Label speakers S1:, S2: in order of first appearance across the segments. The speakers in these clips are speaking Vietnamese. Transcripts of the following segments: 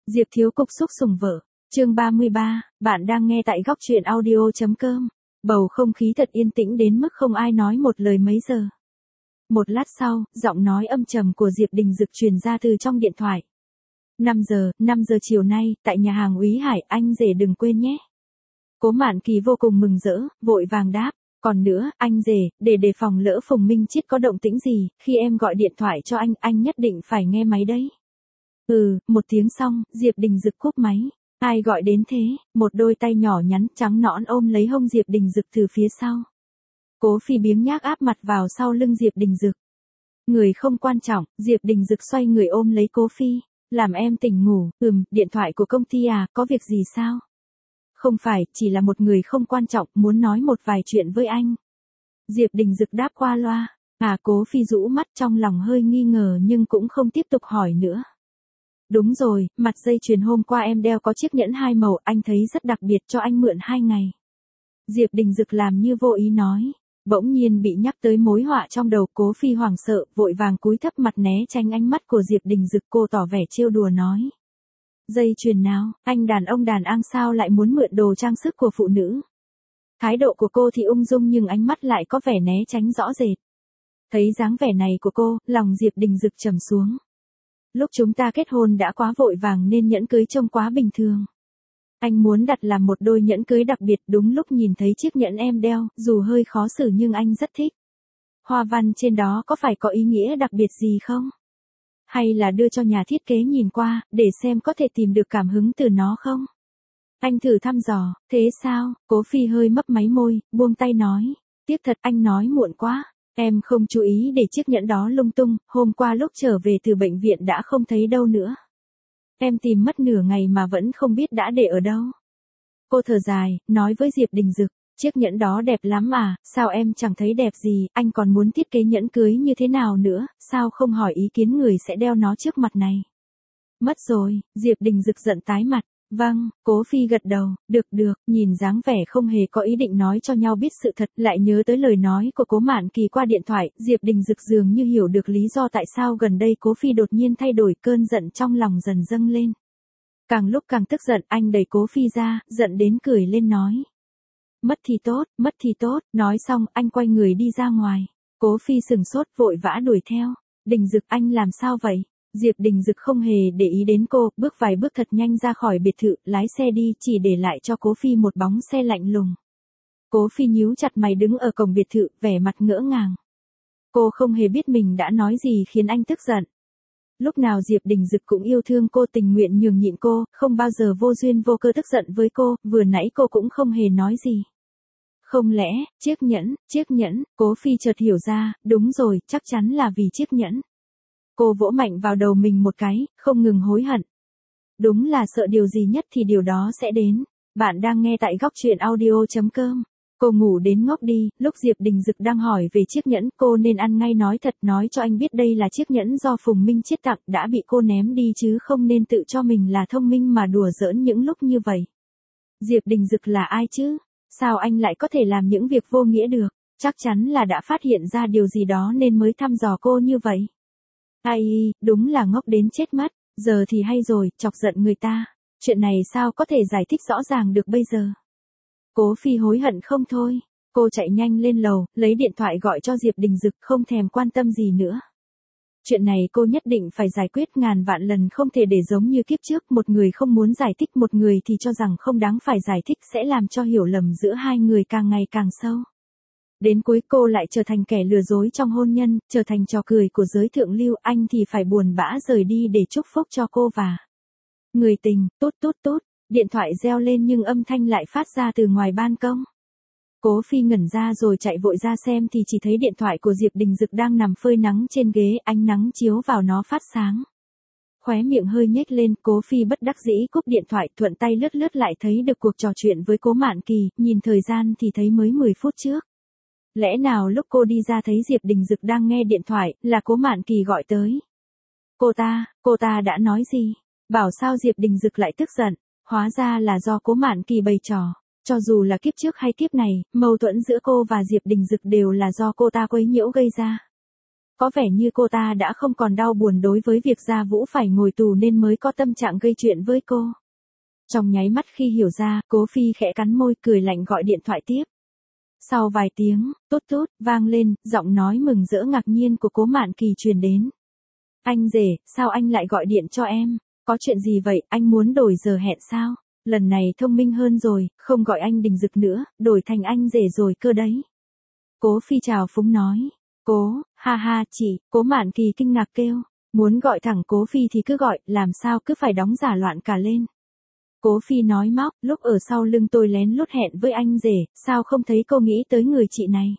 S1: Diệp Thiếu Cục xúc sủng vợ. Chương 33, bạn đang nghe tại góc truyện audio.com. Bầu không khí thật yên tĩnh đến mức không ai nói một lời mấy giờ. Một lát sau, giọng nói âm trầm của Diệp Đình Dực truyền ra từ trong điện thoại. 5 giờ chiều nay, tại nhà hàng Úy Hải, anh rể đừng quên nhé. Cố Mạn Kỳ vô cùng mừng rỡ, vội vàng đáp. Còn nữa, anh rể, để đề phòng lỡ Phùng Minh Chiết có động tĩnh gì, khi em gọi điện thoại cho anh nhất định phải nghe máy đấy. Một tiếng xong, Diệp Đình Dực cúp máy. Ai gọi đến thế? Một đôi tay nhỏ nhắn trắng nõn ôm lấy hông Diệp Đình Dực từ phía sau. Cố Phi biếng nhác áp mặt vào sau lưng Diệp Đình Dực. Người không quan trọng, Diệp Đình Dực xoay người ôm lấy Cố Phi. Làm em tỉnh ngủ. Điện thoại của công ty à, có việc gì sao? Không phải, chỉ là một người không quan trọng, muốn nói một vài chuyện với anh. Diệp Đình Dực đáp qua loa. Cố Phi rũ mắt trong lòng hơi nghi ngờ nhưng cũng không tiếp tục hỏi nữa. Đúng rồi, mặt dây chuyền hôm qua em đeo có chiếc nhẫn 2 màu, anh thấy rất đặc biệt, cho anh mượn 2 ngày. Diệp Đình Dực làm như vô ý nói. Bỗng nhiên bị nhắc tới mối họa trong đầu, Cố Phi hoảng sợ, vội vàng cúi thấp mặt né tránh ánh mắt của Diệp Đình Dực. Cô tỏ vẻ trêu đùa nói. Dây chuyền nào, anh đàn ông đàn an sao lại muốn mượn đồ trang sức của phụ nữ? Thái độ của cô thì ung dung nhưng ánh mắt lại có vẻ né tránh rõ rệt. Thấy dáng vẻ này của cô, lòng Diệp Đình Dực trầm xuống. Lúc chúng ta kết hôn đã quá vội vàng nên nhẫn cưới trông quá bình thường. Anh muốn đặt làm một đôi nhẫn cưới đặc biệt, đúng lúc nhìn thấy chiếc nhẫn em đeo, dù hơi khó xử nhưng anh rất thích. Hoa văn trên đó có phải có ý nghĩa đặc biệt gì không? Hay là đưa cho nhà thiết kế nhìn qua, để xem có thể tìm được cảm hứng từ nó không? Anh thử thăm dò, thế sao? Cố Phi hơi mấp máy môi, buông tay nói. Tiếc thật, anh nói muộn quá. Em không chú ý để chiếc nhẫn đó lung tung, hôm qua lúc trở về từ bệnh viện đã không thấy đâu nữa. Em tìm mất nửa ngày mà vẫn không biết đã để ở đâu. Cô thở dài, nói với Diệp Đình Dực, chiếc nhẫn đó đẹp lắm à, sao em chẳng thấy đẹp gì, anh còn muốn thiết kế nhẫn cưới như thế nào nữa, sao không hỏi ý kiến người sẽ đeo nó trước mặt này. Mất rồi, Diệp Đình Dực giận tái mặt. Vâng, Cố Phi gật đầu, được, nhìn dáng vẻ không hề có ý định nói cho nhau biết sự thật, lại nhớ tới lời nói của Cố Mạn Kỳ qua điện thoại, Diệp Đình Dực dường như hiểu được lý do tại sao gần đây Cố Phi đột nhiên thay đổi, cơn giận trong lòng dần dâng lên. Càng lúc càng tức giận, anh đẩy Cố Phi ra, giận đến cười lên nói. Mất thì tốt, nói xong, anh quay người đi ra ngoài. Cố Phi sừng sốt vội vã đuổi theo. Đình Dực, anh làm sao vậy? Diệp Đình Dực không hề để ý đến cô, bước vài bước thật nhanh ra khỏi biệt thự, lái xe đi, chỉ để lại cho Cố Phi một bóng xe lạnh lùng. Cố Phi nhíu chặt mày đứng ở cổng biệt thự, vẻ mặt ngỡ ngàng. Cô không hề biết mình đã nói gì khiến anh tức giận. Lúc nào Diệp Đình Dực cũng yêu thương cô, tình nguyện nhường nhịn cô, không bao giờ vô duyên vô cơ tức giận với cô, vừa nãy cô cũng không hề nói gì. Không lẽ, chiếc nhẫn, Cố Phi chợt hiểu ra, đúng rồi, chắc chắn là vì chiếc nhẫn. Cô vỗ mạnh vào đầu mình một cái, không ngừng hối hận. Đúng là sợ điều gì nhất thì điều đó sẽ đến. Bạn đang nghe tại góc truyện audio.com. Cô ngủ đến ngốc đi, lúc Diệp Đình Dực đang hỏi về chiếc nhẫn, cô nên ăn ngay nói thật, nói cho anh biết đây là chiếc nhẫn do Phùng Minh Chiết tặng, đã bị cô ném đi chứ không nên tự cho mình là thông minh mà đùa giỡn những lúc như vậy. Diệp Đình Dực là ai chứ? Sao anh lại có thể làm những việc vô nghĩa được? Chắc chắn là đã phát hiện ra điều gì đó nên mới thăm dò cô như vậy. Ai, đúng là ngốc đến chết mất, giờ thì hay rồi, chọc giận người ta. Chuyện này sao có thể giải thích rõ ràng được bây giờ? Cố Phi hối hận không thôi. Cô chạy nhanh lên lầu, lấy điện thoại gọi cho Diệp Đình Dực, không thèm quan tâm gì nữa. Chuyện này cô nhất định phải giải quyết, ngàn vạn lần không thể để giống như kiếp trước, một người không muốn giải thích, một người thì cho rằng không đáng phải giải thích, sẽ làm cho hiểu lầm giữa hai người càng ngày càng sâu. Đến cuối cô lại trở thành kẻ lừa dối trong hôn nhân, trở thành trò cười của giới thượng lưu, anh thì phải buồn bã rời đi để chúc phúc cho cô và người tình. Tốt, điện thoại reo lên nhưng âm thanh lại phát ra từ ngoài ban công. Cố Phi ngẩn ra rồi chạy vội ra xem thì chỉ thấy điện thoại của Diệp Đình Dực đang nằm phơi nắng trên ghế, ánh nắng chiếu vào nó phát sáng. Khóe miệng hơi nhếch lên, Cố Phi bất đắc dĩ cúp điện thoại, thuận tay lướt lại thấy được cuộc trò chuyện với Cố Mạn Kỳ, nhìn thời gian thì thấy mới 10 phút trước. Lẽ nào lúc cô đi ra thấy Diệp Đình Dực đang nghe điện thoại, là Cố Mạn Kỳ gọi tới. Cô ta đã nói gì? Bảo sao Diệp Đình Dực lại tức giận? Hóa ra là do Cố Mạn Kỳ bày trò. Cho dù là kiếp trước hay kiếp này, mâu thuẫn giữa cô và Diệp Đình Dực đều là do cô ta quấy nhiễu gây ra. Có vẻ như cô ta đã không còn đau buồn đối với việc Gia Vũ phải ngồi tù nên mới có tâm trạng gây chuyện với cô. Trong nháy mắt khi hiểu ra, Cố Phi khẽ cắn môi cười lạnh gọi điện thoại tiếp. Sau vài tiếng, tút tút, vang lên, giọng nói mừng rỡ ngạc nhiên của Cố Mạn Kỳ truyền đến. Anh rể, sao anh lại gọi điện cho em? Có chuyện gì vậy, anh muốn đổi giờ hẹn sao? Lần này thông minh hơn rồi, không gọi anh Đình Dực nữa, đổi thành anh rể rồi cơ đấy. Cố Phi chào phúng nói. Cố, ha ha chị, Cố Mạn Kỳ kinh ngạc kêu. Muốn gọi thẳng Cố Phi thì cứ gọi, làm sao cứ phải đóng giả loạn cả lên. Cố Phi nói móc, lúc ở sau lưng tôi lén lút hẹn với anh rể, sao không thấy cô nghĩ tới người chị này?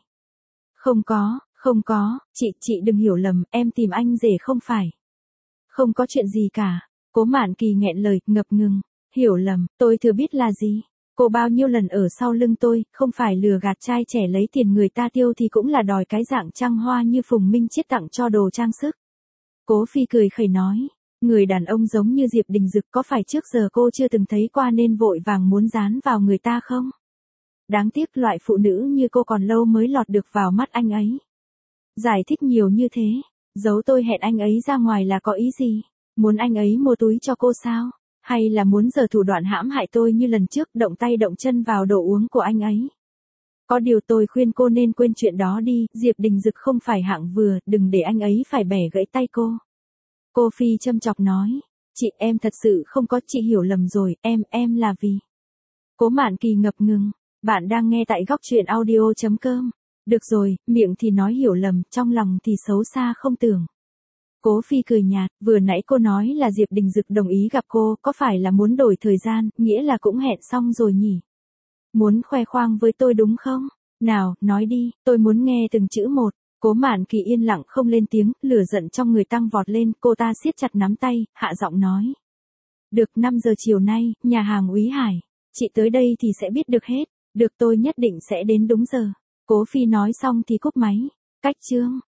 S1: Không có, chị đừng hiểu lầm, em tìm anh rể không phải. Không có chuyện gì cả. Cố Mạn Kỳ nghẹn lời, ngập ngừng. Hiểu lầm, tôi thừa biết là gì? Cô bao nhiêu lần ở sau lưng tôi, không phải lừa gạt trai trẻ lấy tiền người ta tiêu thì cũng là đòi cái dạng trăng hoa như Phùng Minh Chiết tặng cho đồ trang sức. Cố Phi cười khẩy nói. Người đàn ông giống như Diệp Đình Dực có phải trước giờ cô chưa từng thấy qua nên vội vàng muốn dán vào người ta không? Đáng tiếc loại phụ nữ như cô còn lâu mới lọt được vào mắt anh ấy. Giải thích nhiều như thế, giấu tôi hẹn anh ấy ra ngoài là có ý gì? Muốn anh ấy mua túi cho cô sao? Hay là muốn giở thủ đoạn hãm hại tôi như lần trước động tay động chân vào đồ uống của anh ấy? Có điều tôi khuyên cô nên quên chuyện đó đi, Diệp Đình Dực không phải hạng vừa, đừng để anh ấy phải bẻ gãy tay cô. Cô Phi châm chọc nói, chị em thật sự không có, chị hiểu lầm rồi, em là vì. Cố Mạn Kỳ ngập ngừng, bạn đang nghe tại góc truyện audio.com. Được rồi, miệng thì nói hiểu lầm, trong lòng thì xấu xa không tưởng. Cố Phi cười nhạt, vừa nãy cô nói là Diệp Đình Dực đồng ý gặp cô, có phải là muốn đổi thời gian, nghĩa là cũng hẹn xong rồi nhỉ? Muốn khoe khoang với tôi đúng không? Nào, nói đi, tôi muốn nghe từng chữ một. Cố Mạn Kỳ yên lặng không lên tiếng, lửa giận trong người tăng vọt lên, cô ta siết chặt nắm tay, hạ giọng nói. Được, 5 giờ chiều nay, nhà hàng Úy Hải. Chị tới đây thì sẽ biết được hết. Được, tôi nhất định sẽ đến đúng giờ. Cố Phi nói xong thì cúp máy. Cách chương.